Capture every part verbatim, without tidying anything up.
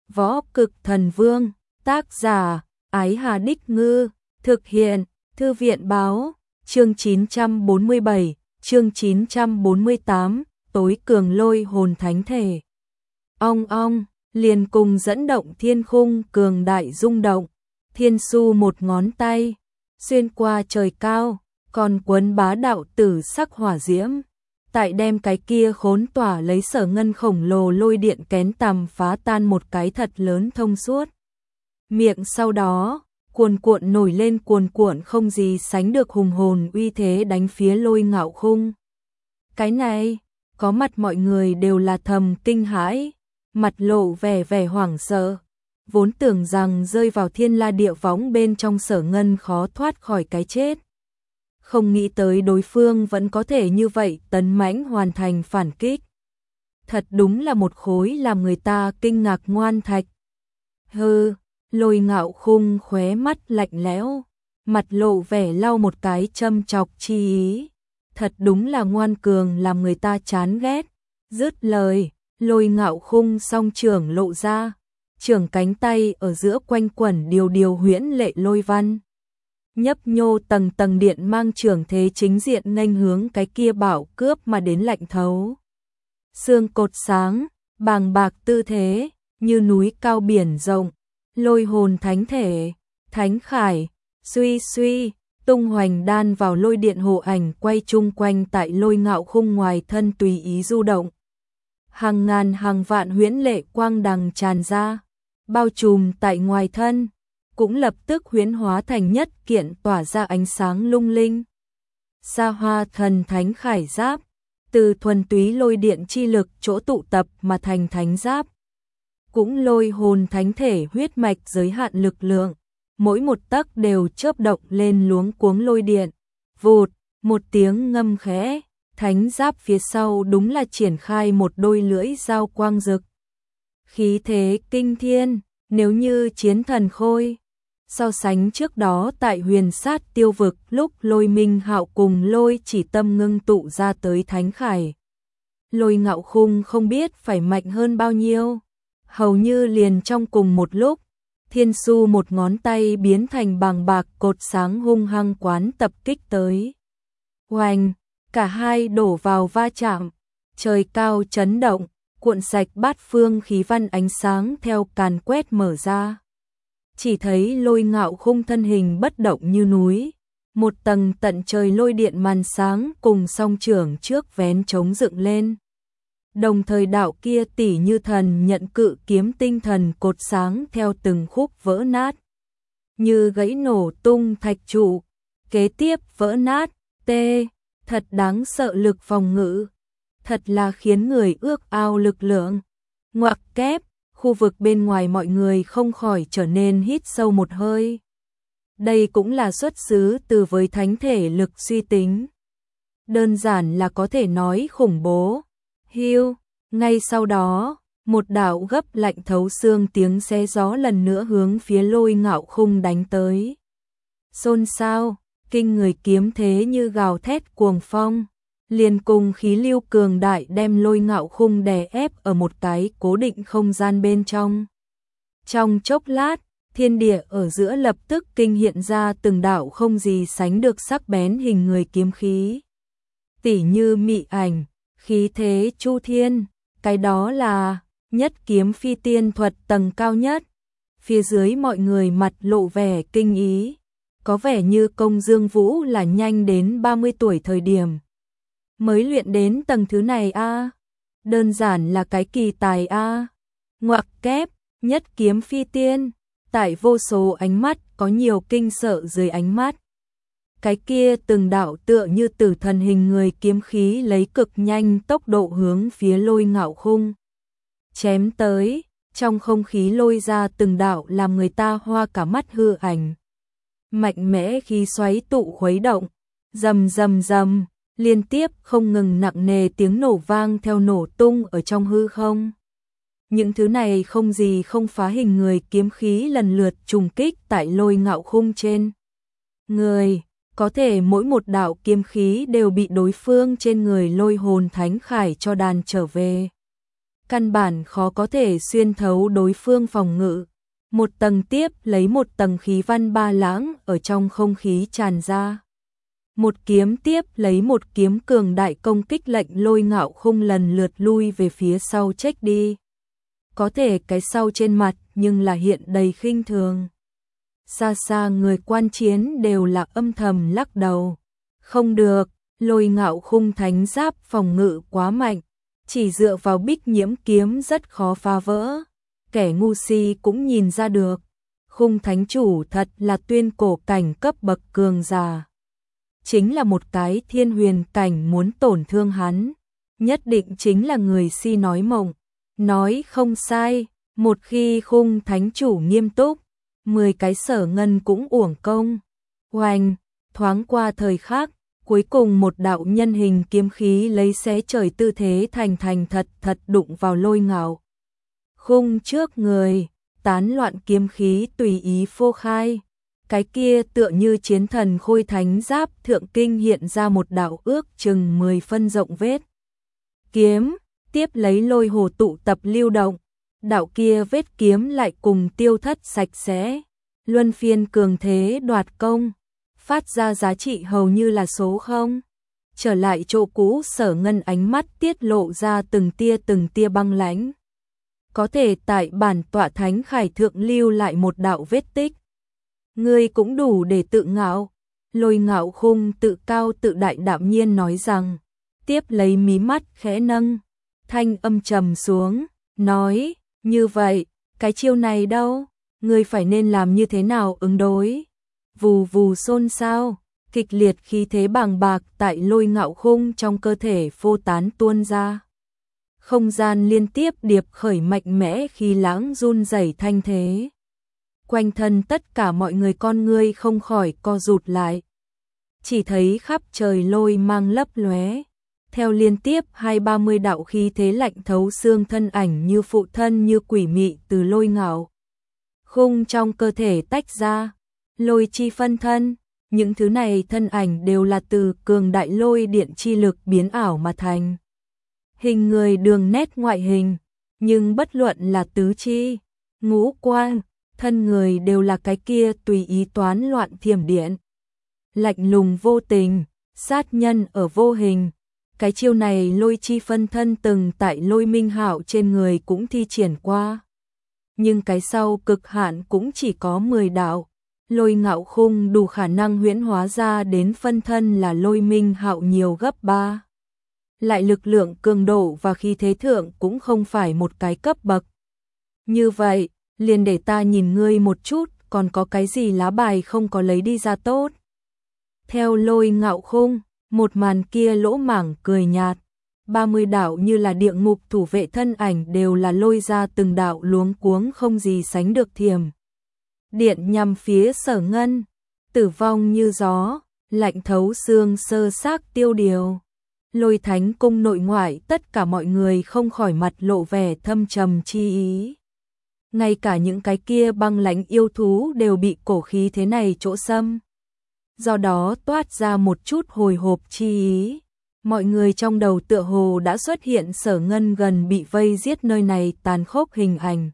Võ Cực Thần Vương, tác giả, Ái Hà Đích Ngư, thực hiện, Thư viện Báo, chương chín trăm bốn mươi bảy, chương chín trăm bốn mươi tám, tối cường lôi hồn thánh thể. Ong ong, liền cùng dẫn động thiên khung cường đại rung động, thiên su một ngón tay, xuyên qua trời cao, còn quấn bá đạo tử sắc hỏa diễm. Tại đem cái kia khốn tỏa lấy sở ngân khổng lồ lôi điện kén tằm phá tan một cái thật lớn thông suốt. Miệng sau đó, cuồn cuộn nổi lên cuồn cuộn không gì sánh được hùng hồn uy thế đánh phía lôi ngạo khung. Cái này, có mặt mọi người đều là thầm kinh hãi, mặt lộ vẻ vẻ hoảng sợ. Vốn tưởng rằng rơi vào thiên la địa võng bên trong sở ngân khó thoát khỏi cái chết. Không nghĩ tới đối phương vẫn có thể như vậy tấn mãnh hoàn thành phản kích. Thật đúng là một khối làm người ta kinh ngạc ngoan thạch. Hừ, lôi ngạo khung khóe mắt lạnh lẽo, mặt lộ vẻ lau một cái châm chọc chi ý. Thật đúng là ngoan cường làm người ta chán ghét. Dứt lời, lôi ngạo khung song trưởng lộ ra, trưởng cánh tay ở giữa quanh quẩn điều điều huyễn lệ lôi văn. Nhấp nhô tầng tầng điện mang trưởng thế chính diện nghênh hướng cái kia bảo cướp mà đến lạnh thấu. Xương cột sáng, bàng bạc tư thế, như núi cao biển rộng, lôi hồn thánh thể, thánh khải, suy suy, tung hoành đan vào lôi điện hộ ảnh quay chung quanh tại lôi ngạo khung ngoài thân tùy ý du động. Hàng ngàn hàng vạn huyễn lệ quang đằng tràn ra, bao trùm tại ngoài thân, cũng lập tức huyễn hóa thành nhất kiện tỏa ra ánh sáng lung linh. Sa hoa thần thánh khải giáp, từ thuần túy lôi điện chi lực chỗ tụ tập mà thành thánh giáp. Cũng lôi hồn thánh thể huyết mạch giới hạn lực lượng, mỗi một tấc đều chớp động lên luống cuống lôi điện. Vụt, một tiếng ngâm khẽ, thánh giáp phía sau đúng là triển khai một đôi lưỡi dao quang rực. Khí thế kinh thiên, nếu như chiến thần khôi. So sánh trước đó tại huyền sát tiêu vực lúc lôi minh hạo cùng lôi chỉ tâm ngưng tụ ra tới thánh khải. Lôi ngạo khung không biết phải mạnh hơn bao nhiêu. Hầu như liền trong cùng một lúc, thiên su một ngón tay biến thành bàng bạc cột sáng hung hăng quán tập kích tới. Oanh, cả hai đổ vào va chạm, trời cao chấn động, cuộn sạch bát phương khí văn ánh sáng theo càn quét mở ra. Chỉ thấy lôi ngạo khung thân hình bất động như núi, một tầng tận trời lôi điện màn sáng cùng song trưởng trước vén chống dựng lên. Đồng thời đạo kia tỷ như thần nhận cự kiếm tinh thần cột sáng theo từng khúc vỡ nát. Như gãy nổ tung thạch trụ, kế tiếp vỡ nát, tê, thật đáng sợ lực phòng ngự. Thật là khiến người ước ao lực lượng. Ngoặc kép, khu vực bên ngoài mọi người không khỏi trở nên hít sâu một hơi. Đây cũng là xuất xứ từ với thánh thể lực suy tính. Đơn giản là có thể nói khủng bố. Hiu, ngay sau đó, một đạo gấp lạnh thấu xương tiếng xé gió lần nữa hướng phía lôi ngạo khung đánh tới. Xôn xao, kinh người kiếm thế như gào thét cuồng phong. Liền cùng khí lưu cường đại đem lôi ngạo khung đè ép ở một cái cố định không gian bên trong. Trong chốc lát, thiên địa ở giữa lập tức kinh hiện ra từng đạo không gì sánh được sắc bén hình người kiếm khí. Tỉ như mị ảnh, khí thế chu thiên, cái đó là nhất kiếm phi tiên thuật tầng cao nhất. Phía dưới mọi người mặt lộ vẻ kinh ý, có vẻ như Công Dương Vũ là nhanh đến ba mươi tuổi thời điểm. Mới luyện đến tầng thứ này a, à. Đơn giản là cái kỳ tài a. À. Ngoặc kép, nhất kiếm phi tiên, tại vô số ánh mắt có nhiều kinh sợ dưới ánh mắt. Cái kia từng đạo tựa như tử thần hình người kiếm khí lấy cực nhanh tốc độ hướng phía lôi ngạo khung chém tới, trong không khí lôi ra từng đạo làm người ta hoa cả mắt hư ảnh. Mạnh mẽ khí xoáy tụ khuấy động, rầm rầm rầm, liên tiếp không ngừng nặng nề tiếng nổ vang theo nổ tung ở trong hư không. Những thứ này không gì không phá hình người kiếm khí lần lượt trùng kích tại lôi ngạo khung trên người, có thể mỗi một đạo kiếm khí đều bị đối phương trên người lôi hồn thánh khải cho đàn trở về. căn bản khó có thể xuyên thấu đối phương phòng ngự. Một tầng tiếp lấy một tầng khí văn ba lãng ở trong không khí tràn ra. Một kiếm tiếp lấy một kiếm cường đại công kích lệnh Lôi Ngạo Khung lần lượt lui về phía sau trách đi. Có thể cái sau trên mặt nhưng là hiện đầy khinh thường. Xa xa người quan chiến đều là âm thầm lắc đầu. Không được, Lôi Ngạo Khung thánh giáp phòng ngự quá mạnh, chỉ dựa vào Bích Nhiễm kiếm rất khó phá vỡ. Kẻ ngu si cũng nhìn ra được, Khung thánh chủ thật là tuyên cổ cảnh cấp bậc cường giả. Chính là một cái thiên huyền cảnh muốn tổn thương hắn, nhất định chính là người si nói mộng. Nói không sai, một khi Khung thánh chủ nghiêm túc, mười cái Sở Ngân cũng uổng công. Oanh, thoáng qua thời khắc, cuối cùng một đạo nhân hình kiếm khí lấy xé trời tư thế thành thành thật thật đụng vào Lôi Ngạo Khung trước người, tán loạn kiếm khí tùy ý phô khai. Cái kia tựa như chiến thần khôi thánh giáp thượng kinh hiện ra một đạo ước chừng mười phân rộng vết kiếm, tiếp lấy lôi hồ tụ tập lưu động. Đạo kia vết kiếm lại cùng tiêu thất sạch sẽ, luân phiên cường thế đoạt công, phát ra giá trị hầu như là số không. Trở lại chỗ cũ, Sở Ngân ánh mắt tiết lộ ra từng tia từng tia băng lãnh. Có thể tại bản tọa thánh khải thượng lưu lại một đạo vết tích. Ngươi cũng đủ để tự ngạo. Lôi Ngạo Khung tự cao tự đại đạm nhiên nói rằng, tiếp lấy mí mắt khẽ nâng, thanh âm trầm xuống, nói, như vậy, cái chiêu này đâu, ngươi phải nên làm như thế nào ứng đối. Vù vù xôn xao, kịch liệt khí thế bàng bạc tại Lôi Ngạo Khung trong cơ thể phô tán tuôn ra. Không gian liên tiếp điệp khởi mạnh mẽ khi lãng run rẩy thanh thế. Quanh thân tất cả mọi người con ngươi không khỏi co rụt lại. Chỉ thấy khắp trời lôi mang lấp lóe, theo liên tiếp hai ba mươi đạo khí thế lạnh thấu xương thân ảnh như phụ thân như quỷ mị từ Lôi Ngạo Khung trong cơ thể tách ra. Lôi chi phân thân, những thứ này thân ảnh đều là từ cường đại lôi điện chi lực biến ảo mà thành. Hình người đường nét ngoại hình, nhưng bất luận là tứ chi, ngũ quan, thân người đều là cái kia tùy ý toán loạn thiểm điện. Lạnh lùng vô tình, sát nhân ở vô hình. Cái chiêu này lôi chi phân thân từng tại Lôi Minh Hạo trên người cũng thi triển qua. Nhưng cái sau cực hạn cũng chỉ có mười đạo. Lôi Ngạo Khung đủ khả năng huyễn hóa ra đến phân thân là Lôi Minh Hạo nhiều gấp ba. Lại lực lượng cường độ và khí thế thượng cũng không phải một cái cấp bậc. Như vậy, liền để ta nhìn ngươi một chút, còn có cái gì lá bài không có lấy đi ra tốt. Theo Lôi Ngạo Khung, một màn kia lỗ mảng cười nhạt. ba mươi đạo như là địa ngục thủ vệ thân ảnh đều là lôi ra từng đạo luống cuống không gì sánh được thiểm điện nhằm phía Sở Ngân. Tử vong như gió, lạnh thấu xương sơ xác tiêu điều. Lôi Thánh Cung nội ngoại tất cả mọi người không khỏi mặt lộ vẻ thâm trầm chi ý. Ngay cả những cái kia băng lãnh yêu thú đều bị cổ khí thế này chỗ xâm. Do đó toát ra một chút hồi hộp chi ý. Mọi người trong đầu tựa hồ đã xuất hiện Sở Ngân gần bị vây giết nơi này tàn khốc hình ảnh.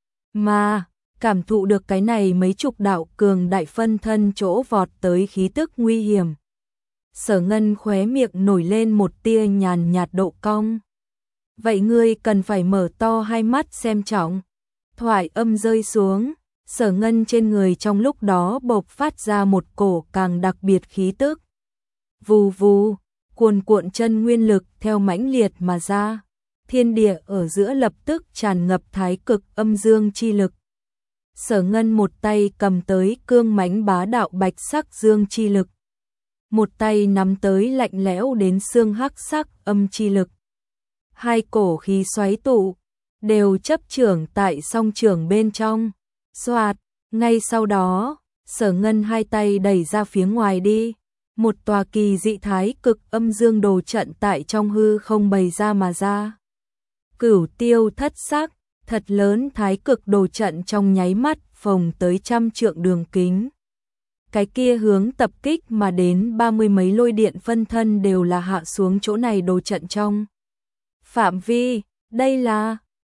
Mà, cảm thụ được cái này mấy chục đạo cường đại phân thân chỗ vọt tới khí tức nguy hiểm. Sở Ngân khóe miệng nổi lên một tia nhàn nhạt độ cong. Vậy ngươi cần phải mở to hai mắt xem trọng. Thoại âm rơi xuống, Sở Ngân trên người trong lúc đó bộc phát ra một cổ càng đặc biệt khí tức. Vù vù, cuồn cuộn chân nguyên lực theo mãnh liệt mà ra. Thiên địa ở giữa lập tức tràn ngập thái cực âm dương chi lực. Sở Ngân một tay cầm tới cương mãnh bá đạo bạch sắc dương chi lực. Một tay nắm tới lạnh lẽo đến xương hắc sắc âm chi lực. Hai cổ khí xoáy tụ, đều chấp trưởng tại song trưởng bên trong. Xoạt, ngay sau đó, Sở Ngân hai tay đẩy ra phía ngoài đi. Một tòa kỳ dị thái cực âm dương đồ trận tại trong hư không bày ra mà ra. Cửu tiêu thất sắc, thật lớn thái cực đồ trận trong nháy mắt phồng tới trăm trượng đường kính. Cái kia hướng tập kích mà đến ba mươi mấy lôi điện phân thân đều là hạ xuống chỗ này đồ trận trong phạm vi. Đây là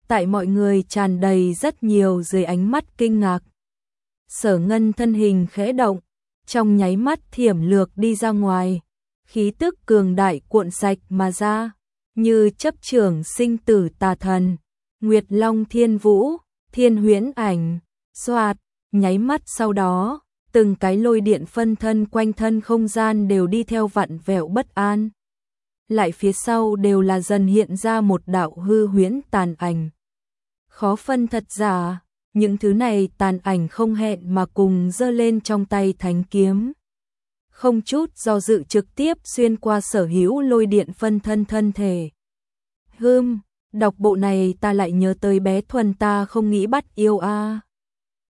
tại mọi người tràn đầy rất nhiều dưới ánh mắt kinh ngạc. Sở Ngân thân hình khẽ động, trong nháy mắt thiểm lược đi ra ngoài, khí tức cường đại cuộn sạch mà ra, như chấp trưởng sinh tử tà thần, Nguyệt Long Thiên Vũ, Thiên Huyễn Ảnh, xoạt, nháy mắt sau đó, từng cái lôi điện phân thân quanh thân không gian đều đi theo vặn vẹo bất an. Lại phía sau đều là dần hiện ra một đạo hư huyễn tàn ảnh. Khó phân thật giả, những thứ này tàn ảnh không hẹn mà cùng giơ lên trong tay thánh kiếm. Không chút do dự trực tiếp xuyên qua sở hữu lôi điện phân thân thân thể. Hừm, đọc bộ này ta lại nhớ tới bé Thuần ta không nghĩ bắt yêu a.